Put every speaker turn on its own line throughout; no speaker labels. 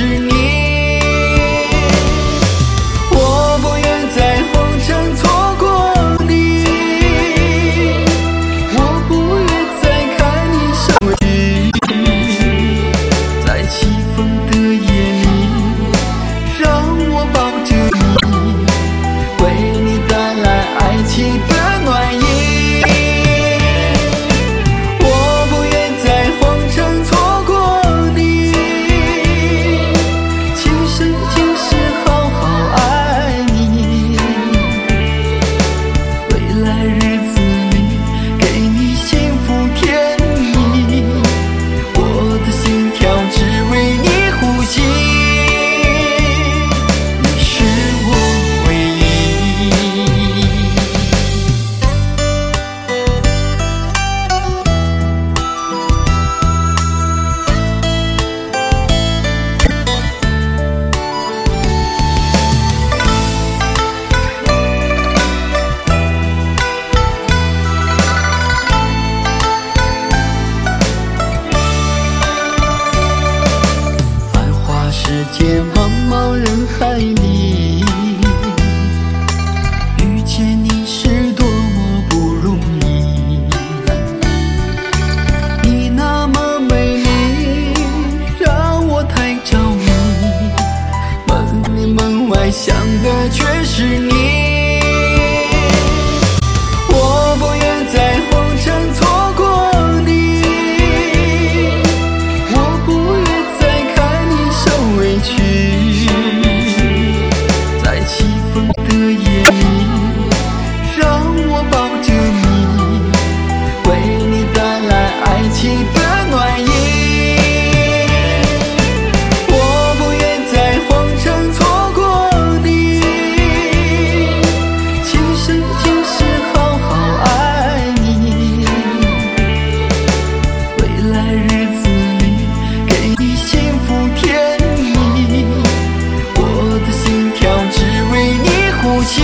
是你。我不愿在红尘错过你，我不愿再看你受委屈。在起风的夜里，让我抱着你，为你带来爱情的暖意。我不愿在红尘错过你，今生今世好好爱你。未来日子里给你幸福甜蜜，我的心跳只为你呼吸。你是我唯一。繁华世界茫茫人海里，遇见你是多么不容易。你那么美丽，让我太着迷，门里门外想的却是你。我不愿在红尘错过你，我不愿再看你受委屈。在起风的夜里，让我抱着你，为你带来爱情的暖意。我不愿在红尘错过你，今生今世好好爱你。未来日子里给你幸福甜蜜，我的心跳只为你呼吸。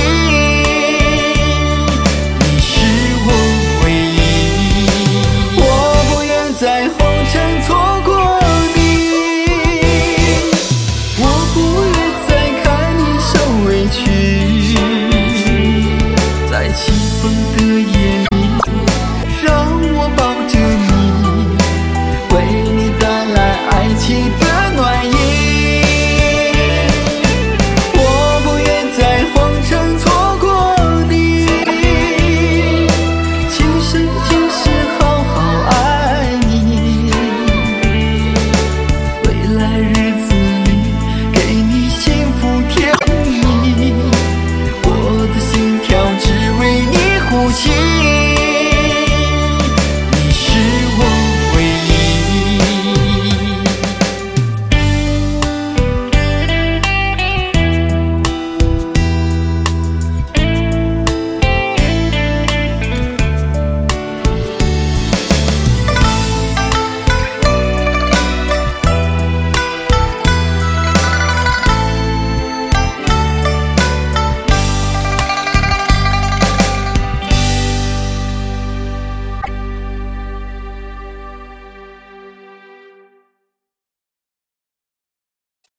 你是我唯一。我不愿在红尘错过你，我不愿再看你受委屈。在起风的夜